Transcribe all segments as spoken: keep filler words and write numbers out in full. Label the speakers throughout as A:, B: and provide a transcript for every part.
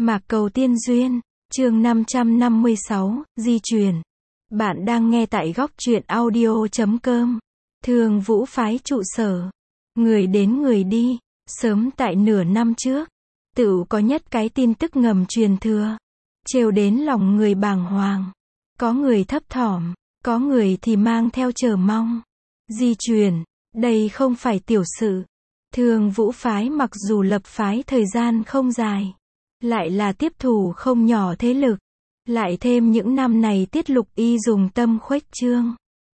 A: Mạc Cầu Tiên Duyên, chương năm trăm năm mươi sáu, di truyền. Bạn đang nghe tại góc truyện audio chấm com. Thương Vũ phái trụ sở. Người đến người đi, sớm tại nửa năm trước, tựu có nhất cái tin tức ngầm truyền thừa, trêu đến lòng người bàng hoàng. Có người thấp thỏm, có người thì mang theo chờ mong. Di truyền, đây không phải tiểu sự. Thương Vũ phái mặc dù lập phái thời gian không dài, lại là tiếp thủ không nhỏ thế lực. Lại thêm những năm này Tiết Lục Y dùng tâm khuếch trương.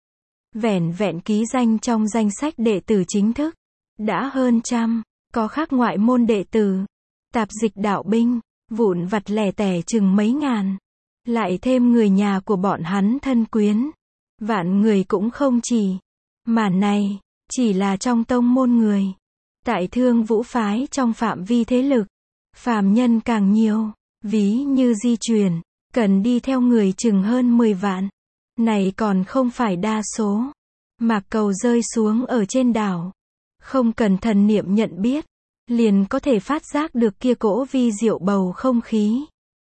A: Vẻn vẹn ký danh trong danh sách đệ tử chính thức, đã hơn trăm, có khác ngoại môn đệ tử, tạp dịch đạo binh, vụn vặt lẻ tẻ chừng mấy ngàn. Lại thêm người nhà của bọn hắn thân quyến, vạn người cũng không chỉ. Mà này, chỉ là trong tông môn người. Tại Thương Vũ phái trong phạm vi thế lực, phàm nhân càng nhiều, ví như di truyền, cần đi theo người chừng hơn mười vạn. Này còn không phải đa số. Mạc Cầu rơi xuống ở trên đảo, không cần thần niệm nhận biết, liền có thể phát giác được kia cỗ vi diệu bầu không khí.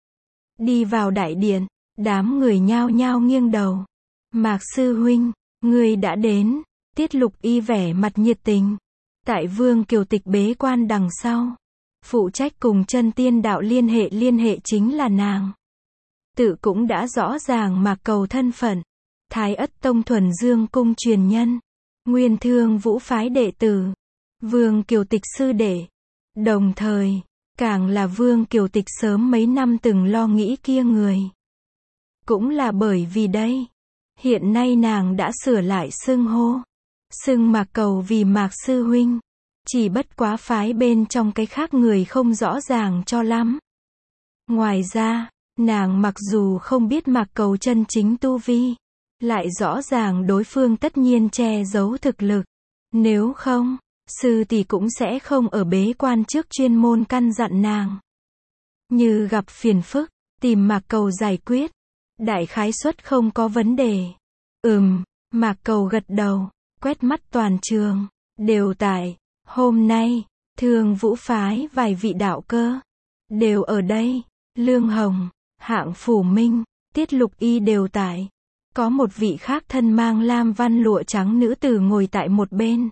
A: Đi vào đại điện, đám người nhao nhao nghiêng đầu. Mạc sư huynh, người đã đến. Tiết Lục Y vẻ mặt nhiệt tình. Tại Vương Kiều Tịch bế quan đằng sau, phụ trách cùng chân tiên đạo liên hệ liên hệ chính là nàng. Tự cũng đã rõ ràng Mạc Cầu thân phận. Thái Ất Tông Thuần Dương cung truyền nhân, Nguyên Thương Vũ phái đệ tử, Vương Kiều Tịch sư đệ. Đồng thời, càng là Vương Kiều Tịch sớm mấy năm từng lo nghĩ kia người. Cũng là bởi vì đây, hiện nay nàng đã sửa lại xưng hô. Xưng Mạc Cầu vì Mạc sư huynh. Chỉ bất quá phái bên trong cái khác người không rõ ràng cho lắm. Ngoài ra, nàng mặc dù không biết Mạc Cầu chân chính tu vi, lại rõ ràng đối phương tất nhiên che giấu thực lực. Nếu không, sư tỷ cũng sẽ không ở bế quan trước chuyên môn căn dặn nàng. Như gặp phiền phức, tìm Mạc Cầu giải quyết. Đại khái suất không có vấn đề. Ừm, Mạc Cầu gật đầu, quét mắt toàn trường. Đều tại, hôm nay, Thương Vũ phái vài vị đạo cơ, đều ở đây. Lương Hồng, Hạng Phủ Minh, Tiết Lục Y đều tại. Có một vị khác thân mang lam văn lụa trắng nữ tử ngồi tại một bên.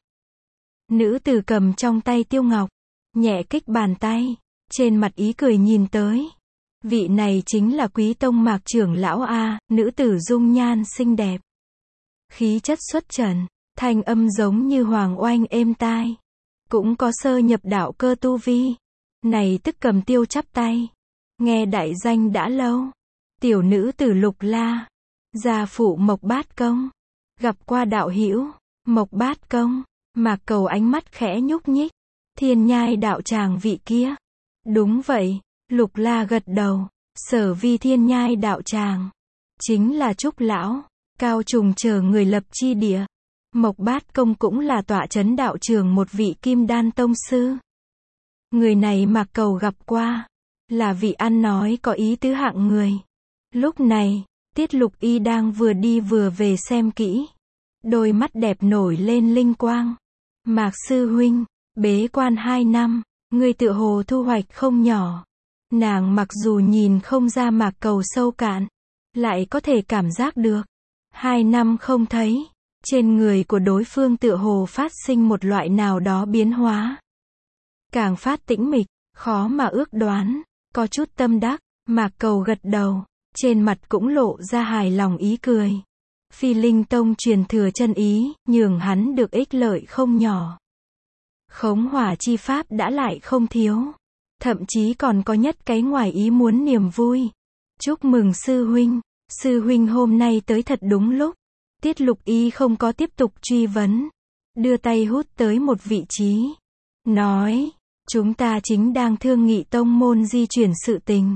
A: Nữ tử cầm trong tay tiêu ngọc, nhẹ kích bàn tay, trên mặt ý cười nhìn tới. Vị này chính là Quý Tông Mạc trưởng lão A. Nữ tử dung nhan xinh đẹp, khí chất xuất trần, thanh âm giống như hoàng oanh êm tai. Cũng có sơ nhập đạo cơ tu vi. Này tức cầm tiêu chắp tay. Nghe đại danh đã lâu. Tiểu nữ tử Lục La, gia phụ Mộc Bát Công. Gặp qua đạo hữu. Mộc Bát Công. Mạc Cầu ánh mắt khẽ nhúc nhích. Thiên Nhai đạo tràng vị kia. Đúng vậy. Lục La gật đầu. Sở vi Thiên Nhai đạo tràng, chính là Trúc lão, Cao Trùng chờ người lập chi địa. Mộc Bát Công cũng là tọa chấn đạo trường một vị kim đan tông sư. Người này Mạc Cầu gặp qua, là vị ăn nói có ý tứ hạng người. Lúc này, Tiết Lục Y đang vừa đi vừa về xem kỹ. Đôi mắt đẹp nổi lên linh quang. Mạc sư huynh, bế quan hai năm, người tựa hồ thu hoạch không nhỏ. Nàng mặc dù nhìn không ra Mạc Cầu sâu cạn, lại có thể cảm giác được. Hai năm không thấy, trên người của đối phương tựa hồ phát sinh một loại nào đó biến hóa. Càng phát tĩnh mịch, khó mà ước đoán, có chút tâm đắc. Mạc Cầu gật đầu, trên mặt cũng lộ ra hài lòng ý cười. Phi Linh Tông truyền thừa chân ý, nhường hắn được ích lợi không nhỏ. Khống hỏa chi pháp đã lại không thiếu. Thậm chí còn có nhất cái ngoài ý muốn niềm vui. Chúc mừng sư huynh. Sư huynh hôm nay tới thật đúng lúc. Tiết Lục Y không có tiếp tục truy vấn. Đưa tay hút tới một vị trí. Nói, chúng ta chính đang thương nghị tông môn di chuyển sự tình.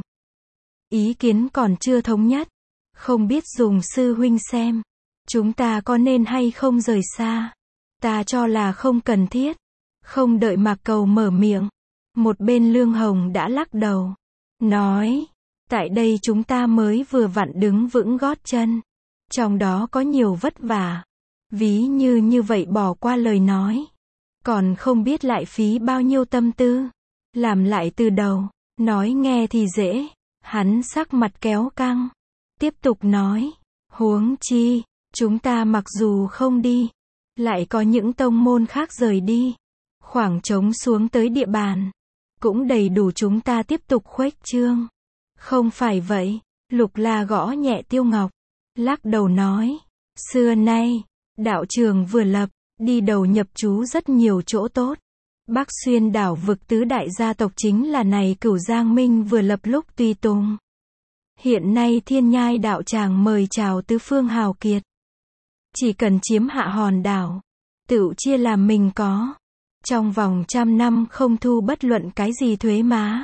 A: Ý kiến còn chưa thống nhất. Không biết dùng sư huynh xem. Chúng ta có nên hay không rời xa. Ta cho là không cần thiết. Không đợi Mạc Cầu mở miệng. Một bên Lương Hồng đã lắc đầu. Nói, tại đây chúng ta mới vừa vặn đứng vững gót chân. Trong đó có nhiều vất vả. Ví như như vậy bỏ qua lời nói. Còn không biết lại phí bao nhiêu tâm tư. Làm lại từ đầu. Nói nghe thì dễ, hắn sắc mặt kéo căng. Tiếp tục nói, huống chi, chúng ta mặc dù không đi, lại có những tông môn khác rời đi. Khoảng trống xuống tới địa bàn, cũng đầy đủ chúng ta tiếp tục khuếch trương. Không phải vậy, Lục La gõ nhẹ Tiêu Ngọc, lắc đầu nói, xưa nay, đạo trường vừa lập, đi đầu nhập trú rất nhiều chỗ tốt. Bắc Xuyên đảo vực tứ đại gia tộc chính là này Cửu Giang Minh vừa lập lúc tùy tùng. Hiện nay Thiên Nhai đạo tràng mời chào tứ phương hào kiệt. Chỉ cần chiếm hạ hòn đảo, tự chia làm mình có. Trong vòng trăm năm không thu bất luận cái gì thuế má.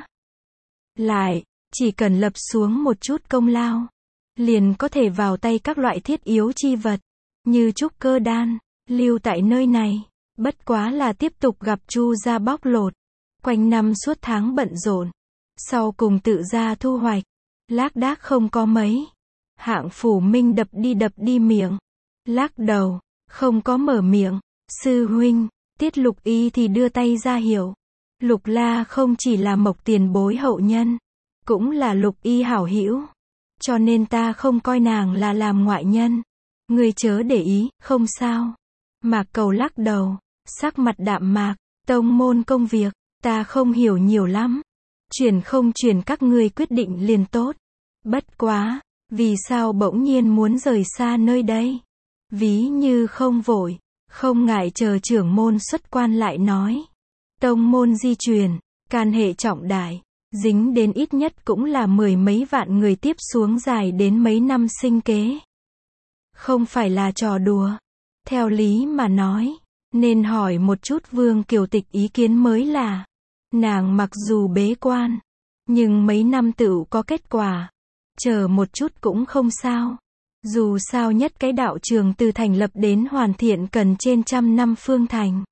A: Lại, chỉ cần lập xuống một chút công lao, liền có thể vào tay các loại thiết yếu chi vật, như trúc cơ đan, lưu tại nơi này. Bất quá là tiếp tục gặp Chu gia bóc lột, quanh năm suốt tháng bận rộn, sau cùng tự ra thu hoạch, lác đác không có mấy. Hạng Phủ Minh đập đi đập đi miệng, lắc đầu, không có mở miệng. Sư huynh, Tiết Lục Y thì đưa tay ra hiệu. Lục La không chỉ là Mộc tiền bối hậu nhân, cũng là Lục Y hảo hữu, cho nên ta không coi nàng là làm ngoại nhân. Ngươi chớ để ý, không sao. Mạc Cầu lắc đầu, sắc mặt đạm mạc, tông môn công việc, ta không hiểu nhiều lắm. Chuyển không chuyển các ngươi quyết định liền tốt. Bất quá, vì sao bỗng nhiên muốn rời xa nơi đây? Ví như không vội, không ngại chờ trưởng môn xuất quan lại nói. Tông môn di truyền, can hệ trọng đại, dính đến ít nhất cũng là mười mấy vạn người tiếp xuống dài đến mấy năm sinh kế. Không phải là trò đùa. Theo lý mà nói, nên hỏi một chút Vương Kiều Tịch ý kiến mới là. Nàng mặc dù bế quan, nhưng mấy năm tựu có kết quả. Chờ một chút cũng không sao. Dù sao nhất cái đạo trường từ thành lập đến hoàn thiện cần trên trăm năm phương thành.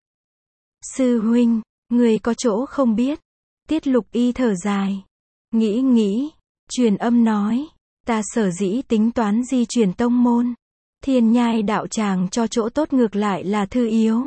A: Sư huynh, người có chỗ không biết. Tiết Lục Y thở dài. Nghĩ nghĩ, truyền âm nói. Ta sở dĩ tính toán di chuyển tông môn. Thiên Nhai đạo tràng cho chỗ tốt ngược lại là thư yếu.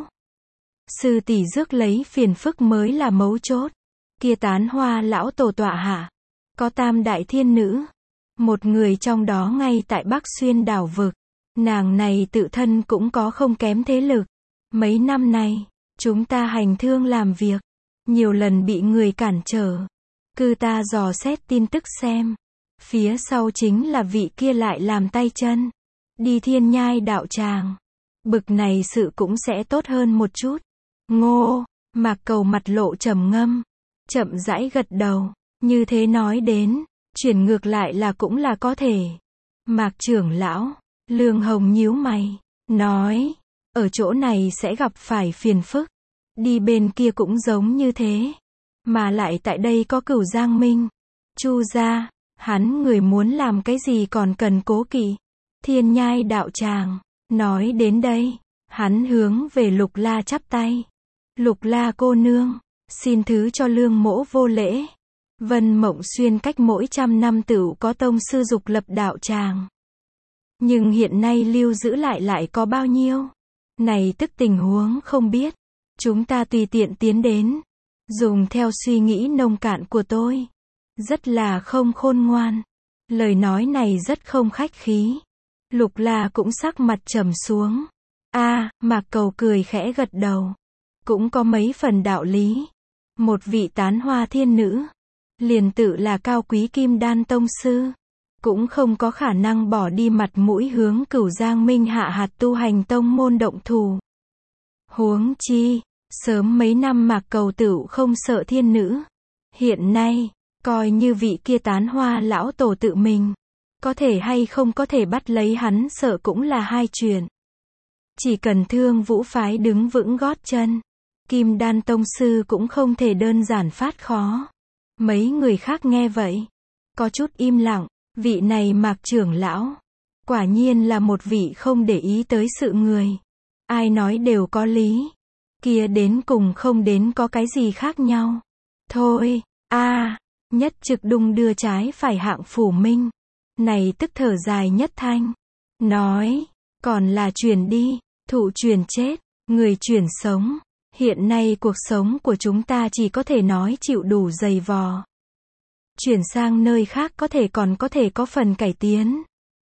A: Sư tỷ rước lấy phiền phức mới là mấu chốt. Kia Tán Hoa lão tổ tọa hạ, có tam đại thiên nữ. Một người trong đó ngay tại Bắc Xuyên đảo vực. Nàng này tự thân cũng có không kém thế lực. Mấy năm nay, chúng ta hành thương làm việc, nhiều lần bị người cản trở. Cư ta dò xét tin tức xem. Phía sau chính là vị kia lại làm tay chân. Đi Thiên Nhai đạo tràng. Bực này sự cũng sẽ tốt hơn một chút. Ngô, Mạc Cầu mặt lộ trầm ngâm. Chậm rãi gật đầu. Như thế nói đến, chuyển ngược lại là cũng là có thể. Mạc trưởng lão, Lương Hồng nhíu mày, nói, ở chỗ này sẽ gặp phải phiền phức. Đi bên kia cũng giống như thế. Mà lại tại đây có Cửu Giang Minh, Chu gia, hắn người muốn làm cái gì còn cần cố kỵ. Thiên Nhai đạo tràng. Nói đến đây, hắn hướng về Lục La chắp tay. Lục La cô nương, xin thứ cho Lương mỗ vô lễ. Vân Mộng Xuyên cách mỗi trăm năm tựu có tông sư dục lập đạo tràng. Nhưng hiện nay lưu giữ lại lại có bao nhiêu? Này tức tình huống không biết. Chúng ta tùy tiện tiến đến. Dùng theo suy nghĩ nông cạn của tôi. Rất là không khôn ngoan. Lời nói này rất không khách khí. Lục La cũng sắc mặt trầm xuống. A, à, Mạc Cầu cười khẽ gật đầu. Cũng có mấy phần đạo lý. Một vị Tán Hoa thiên nữ, liền tự là cao quý kim đan tông sư, cũng không có khả năng bỏ đi mặt mũi hướng Cửu Giang Minh hạ hạt tu hành tông môn động thủ. Huống chi, sớm mấy năm Mạc Cầu tựu không sợ thiên nữ. Hiện nay, coi như vị kia Tán Hoa lão tổ tự mình, có thể hay không có thể bắt lấy hắn sợ cũng là hai chuyện. Chỉ cần Thương Vũ phái đứng vững gót chân, Kim Đan tông sư cũng không thể đơn giản phát khó. Mấy người khác nghe vậy, có chút im lặng. Vị này Mạc trưởng lão, quả nhiên là một vị không để ý tới sự người. Ai nói đều có lý. Kia đến cùng không đến có cái gì khác nhau. Thôi, a à, Nhất Trực đung đưa trái phải Hạng Phủ Minh. Này tức thở dài nhất thanh. Nói, còn là truyền đi, thụ truyền chết, người truyền sống. Hiện nay cuộc sống của chúng ta chỉ có thể nói chịu đủ dày vò. Chuyển sang nơi khác có thể còn có thể có phần cải tiến.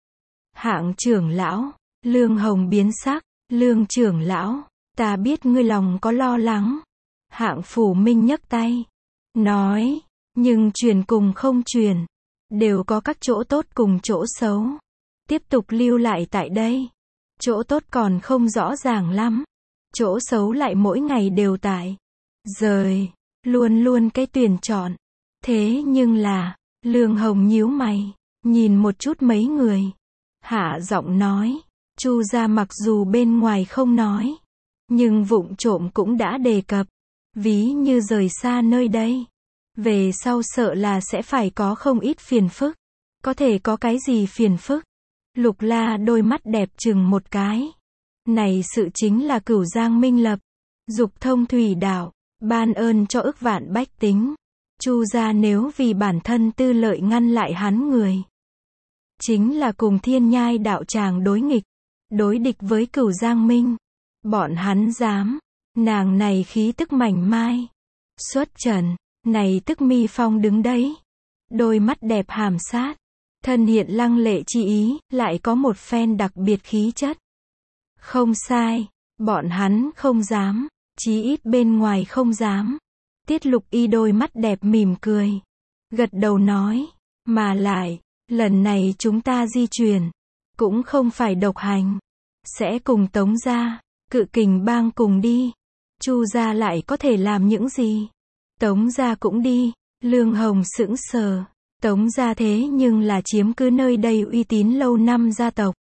A: Hạng trưởng lão, Lương Hồng biến sắc, Lương trưởng lão, ta biết ngươi lòng có lo lắng. Hạng Phủ Minh nhấc tay, nói, nhưng truyền cùng không truyền, đều có các chỗ tốt cùng chỗ xấu. Tiếp tục lưu lại tại đây. Chỗ tốt còn không rõ ràng lắm. Chỗ xấu lại mỗi ngày đều tại. Rời, luôn luôn cái tuyển chọn. Thế nhưng là, Lương Hồng nhíu mày, nhìn một chút mấy người. Hạ giọng nói, Chu gia mặc dù bên ngoài không nói, nhưng vụng trộm cũng đã đề cập. Ví như rời xa nơi đây, về sau sợ là sẽ phải có không ít phiền phức. Có thể có cái gì phiền phức? Lục La đôi mắt đẹp chừng một cái. Này sự chính là Cửu Giang Minh Lập, dục thông thủy đạo, ban ơn cho ức vạn bách tính. Chu gia nếu vì bản thân tư lợi ngăn lại hắn người, chính là cùng Thiên Nhai đạo tràng đối nghịch, đối địch với Cửu Giang Minh. Bọn hắn dám, nàng này khí tức mảnh mai, xuất trần, này tức mi phong đứng đấy, đôi mắt đẹp hàm sát, thân hiện lăng lệ chi ý, lại có một phen đặc biệt khí chất. Không sai, bọn hắn không dám, chí ít bên ngoài không dám. Tiết Lục Y đôi mắt đẹp mỉm cười, gật đầu nói, mà lại, lần này chúng ta di chuyển, cũng không phải độc hành, sẽ cùng Tống gia, Cự Kình bang cùng đi. Chu gia lại có thể làm những gì? Tống gia cũng đi. Lương Hồng sững sờ, Tống gia thế nhưng là chiếm cứ nơi đây uy tín lâu năm gia tộc.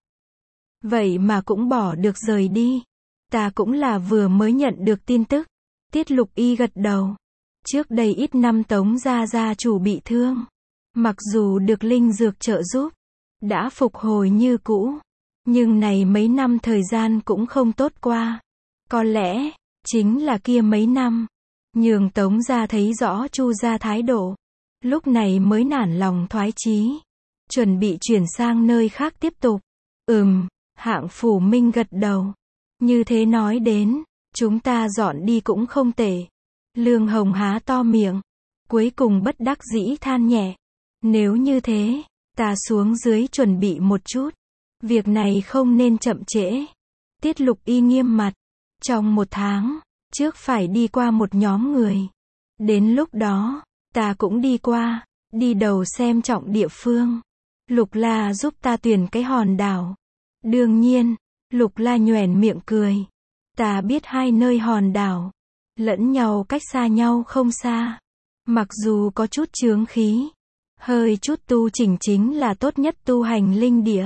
A: Vậy mà cũng bỏ được rời đi. Ta cũng là vừa mới nhận được tin tức. Tiết Lục Y gật đầu. Trước đây ít năm Tống gia gia chủ bị thương, mặc dù được linh dược trợ giúp, đã phục hồi như cũ, nhưng này mấy năm thời gian cũng không tốt qua. Có lẽ, chính là kia mấy năm, nhường Tống gia thấy rõ Chu gia thái độ, lúc này mới nản lòng thoái chí, chuẩn bị chuyển sang nơi khác tiếp tục. Ừm, Hạng Phủ Minh gật đầu. Như thế nói đến, chúng ta dọn đi cũng không tệ. Lương Hồng há to miệng, cuối cùng bất đắc dĩ than nhẹ. Nếu như thế, ta xuống dưới chuẩn bị một chút. Việc này không nên chậm trễ. Tiết Lục Y nghiêm mặt. Trong một tháng, trước phải đi qua một nhóm người. Đến lúc đó, ta cũng đi qua, đi đầu xem trọng địa phương. Lục La giúp ta tuyển cái hòn đảo. Đương nhiên, Lục La nhoẻn miệng cười. Ta biết hai nơi hòn đảo, lẫn nhau cách xa nhau không xa. Mặc dù có chút chướng khí, hơi chút tu chỉnh chính là tốt nhất tu hành linh địa.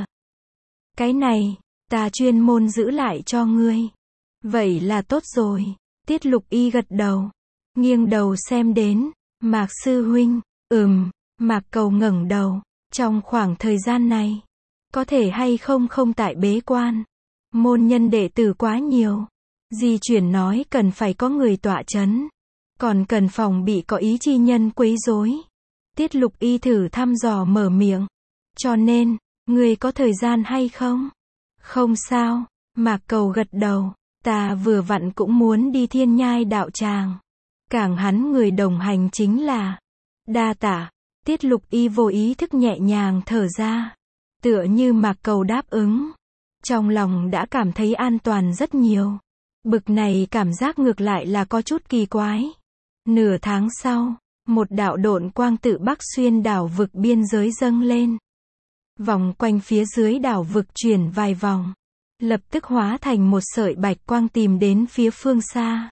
A: Cái này, ta chuyên môn giữ lại cho ngươi. Vậy là tốt rồi. Tiết Lục Y gật đầu, nghiêng đầu xem đến, Mạc sư huynh. Ừm, Mạc Cầu ngẩng đầu, trong khoảng thời gian này, có thể hay không không tại bế quan. Môn nhân đệ tử quá nhiều, di chuyển nói cần phải có người tọa chấn, còn cần phòng bị có ý chi nhân quấy rối. Tiết Lục Y thử thăm dò mở miệng, cho nên, ngươi có thời gian hay không? Không sao, Mạc Cầu gật đầu, ta vừa vặn cũng muốn đi Thiên Nhai đạo tràng. Càng hắn người đồng hành chính là đa tạ. Tiết Lục Y vô ý thức nhẹ nhàng thở ra, tựa như Mạc Cầu đáp ứng, trong lòng đã cảm thấy an toàn rất nhiều. Bực này cảm giác ngược lại là có chút kỳ quái. Nửa tháng sau, một đạo độn quang tự Bắc xuyên đảo vực biên giới dâng lên, vòng quanh phía dưới đảo vực chuyển vài vòng, lập tức hóa thành một sợi bạch quang tìm đến phía phương xa.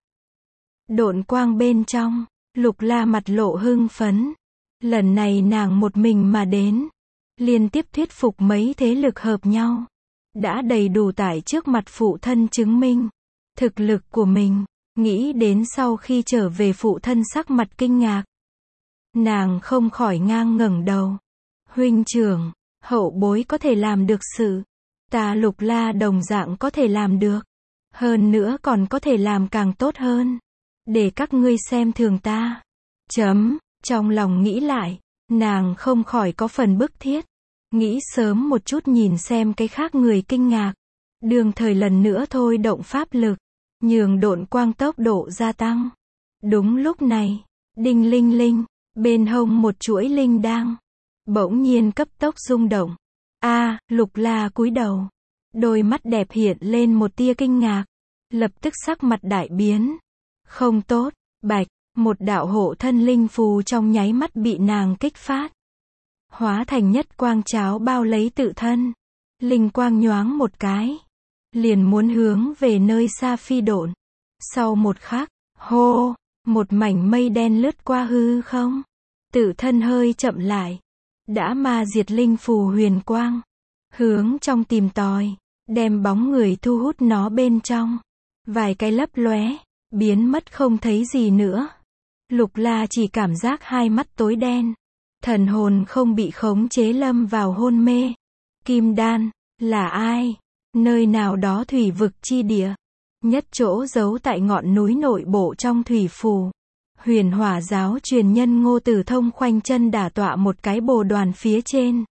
A: Độn quang bên trong, Lục La mặt lộ hưng phấn. Lần này nàng một mình mà đến, liên tiếp thuyết phục mấy thế lực hợp nhau, đã đầy đủ tải trước mặt phụ thân chứng minh thực lực của mình. Nghĩ đến sau khi trở về phụ thân sắc mặt kinh ngạc, nàng không khỏi ngang ngẩng đầu. Huynh trưởng, hậu bối có thể làm được sự, ta Lục La đồng dạng có thể làm được, hơn nữa còn có thể làm càng tốt hơn, để các ngươi xem thường ta. Chấm, trong lòng nghĩ lại, nàng không khỏi có phần bức thiết, nghĩ sớm một chút nhìn xem cái khác người kinh ngạc, đương thời lần nữa thôi động pháp lực, nhường độn quang tốc độ gia tăng. Đúng lúc này, đinh linh linh, Bên hông một chuỗi linh đang bỗng nhiên cấp tốc rung động. A, Lục La cúi đầu. Đôi mắt đẹp hiện lên một tia kinh ngạc. Lập tức sắc mặt đại biến. Không tốt, bạch, một đạo hộ thân linh phù trong nháy mắt bị nàng kích phát. Hóa thành nhất quang cháo bao lấy tự thân. Linh quang nhoáng một cái. Liền muốn hướng về nơi xa phi độn. Sau một khắc, hô, một mảnh mây đen lướt qua hư không. Tự thân hơi chậm lại. Đã ma diệt linh phù huyền quang. Hướng trong tìm tòi. Đem bóng người thu hút nó bên trong. Vài cái lấp lóe. Biến mất không thấy gì nữa. Lục La chỉ cảm giác hai mắt tối đen. Thần hồn không bị khống chế lâm vào hôn mê. Kim đan, là ai? Nơi nào đó thủy vực chi địa. Nhất chỗ giấu tại ngọn núi nội bộ trong thủy phù. Huyền Hỏa giáo truyền nhân Ngô Tử Thông khoanh chân đả tọa một cái bồ đoàn phía trên.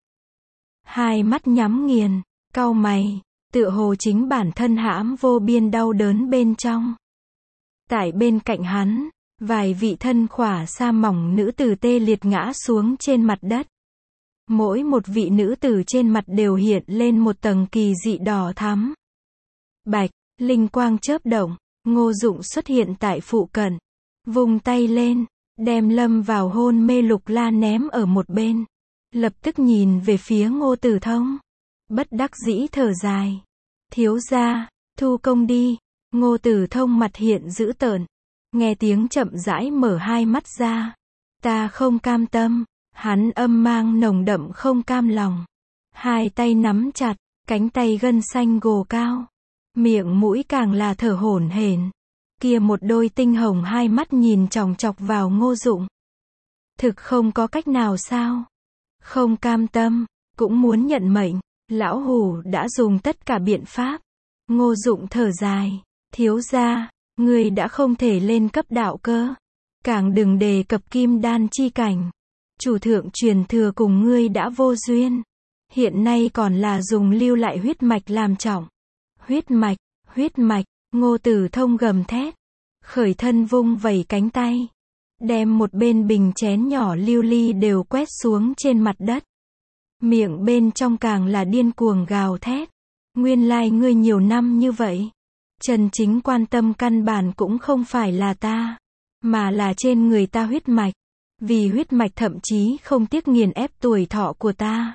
A: Hai mắt nhắm nghiền, cau mày, tựa hồ chính bản thân hãm vô biên đau đớn bên trong. Tại bên cạnh hắn, vài vị thân khỏa sa mỏng nữ tử tê liệt ngã xuống trên mặt đất. Mỗi một vị nữ tử trên mặt đều hiện lên một tầng kỳ dị đỏ thắm. Bạch, linh quang chớp động, Ngô Dụng xuất hiện tại phụ cận. Vung tay lên, đem lâm vào hôn mê Lục La ném ở một bên. Lập tức nhìn về phía Ngô Tử Thông. Bất đắc dĩ thở dài. Thiếu gia, thu công đi. Ngô Tử Thông mặt hiện dữ tợn. Nghe tiếng chậm rãi mở hai mắt ra. Ta không cam tâm. Hắn âm mang nồng đậm không cam lòng. Hai tay nắm chặt, cánh tay gân xanh gồ cao. Miệng mũi càng là thở hổn hển. Kia một đôi tinh hồng hai mắt nhìn chòng chọc vào Ngô Dụng. Thực không có cách nào sao? Không cam tâm, cũng muốn nhận mệnh. Lão hủ đã dùng tất cả biện pháp. Ngô Dụng thở dài. Thiếu gia, người đã không thể lên cấp đạo cơ. Càng đừng đề cập kim đan chi cảnh. Chủ thượng truyền thừa cùng ngươi đã vô duyên. Hiện nay còn là dùng lưu lại huyết mạch làm trọng. Huyết mạch, huyết mạch, Ngô Tử Thông gầm thét. Khởi thân vung vẩy cánh tay. Đem một bên bình chén nhỏ lưu ly đều quét xuống trên mặt đất. Miệng bên trong càng là điên cuồng gào thét. Nguyên lai ngươi nhiều năm như vậy. Chân chính quan tâm căn bản cũng không phải là ta. Mà là trên người ta huyết mạch. Vì huyết mạch thậm chí không tiếc nghiền ép tuổi thọ của ta.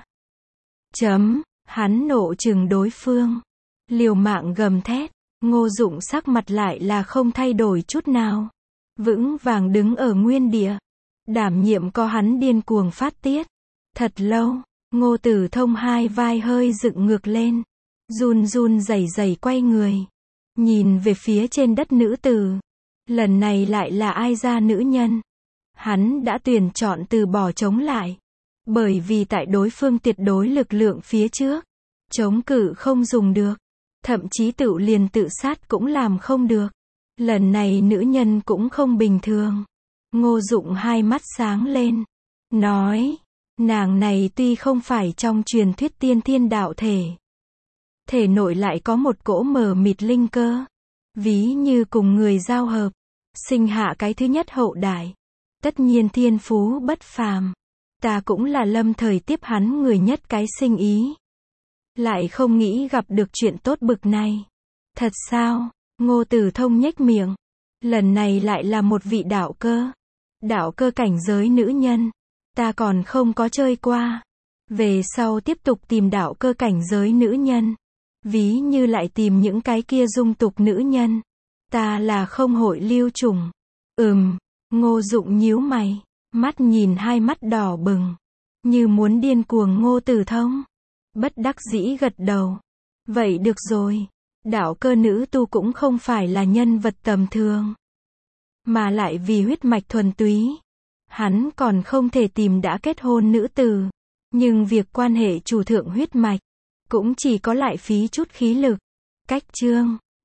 A: Chấm, hắn nộ trừng đối phương. Liều mạng gầm thét. Ngô Dụng sắc mặt lại là không thay đổi chút nào. Vững vàng đứng ở nguyên địa. Đảm nhiệm có hắn điên cuồng phát tiết. Thật lâu, Ngô Tử Thông hai vai hơi dựng ngược lên. Run run rẩy rẩy quay người. Nhìn về phía trên đất nữ tử. Lần này lại là ai ra nữ nhân. Hắn đã tuyển chọn từ bỏ chống lại. Bởi vì tại đối phương tuyệt đối lực lượng phía trước. Chống cự không dùng được. Thậm chí tự liền tự sát cũng làm không được. Lần này nữ nhân cũng không bình thường. Ngô Dụng hai mắt sáng lên. Nói. Nàng này tuy không phải trong truyền thuyết tiên thiên đạo thể. Thể nội lại có một cỗ mờ mịt linh cơ. Ví như cùng người giao hợp. Sinh hạ cái thứ nhất hậu đại. Tất nhiên thiên phú bất phàm. Ta cũng là lâm thời tiếp hắn người nhất cái sinh ý. Lại không nghĩ gặp được chuyện tốt bực này. Thật sao? Ngô Tử Thông nhếch miệng. Lần này lại là một vị đạo cơ. Đạo cơ cảnh giới nữ nhân. Ta còn không có chơi qua. Về sau tiếp tục tìm đạo cơ cảnh giới nữ nhân. Ví như lại tìm những cái kia dung tục nữ nhân. Ta là không hội lưu trùng. Ừm. Ngô Dụng nhíu mày. Mắt nhìn hai mắt đỏ bừng. Như muốn điên cuồng Ngô Tử Thông. Bất đắc dĩ gật đầu. Vậy được rồi. Đạo cơ nữ tu cũng không phải là nhân vật tầm thường. Mà lại vì huyết mạch thuần túy. Hắn còn không thể tìm đã kết hôn nữ tử. Nhưng việc quan hệ chủ thượng huyết mạch. Cũng chỉ có lại phí chút khí lực. Cách chương.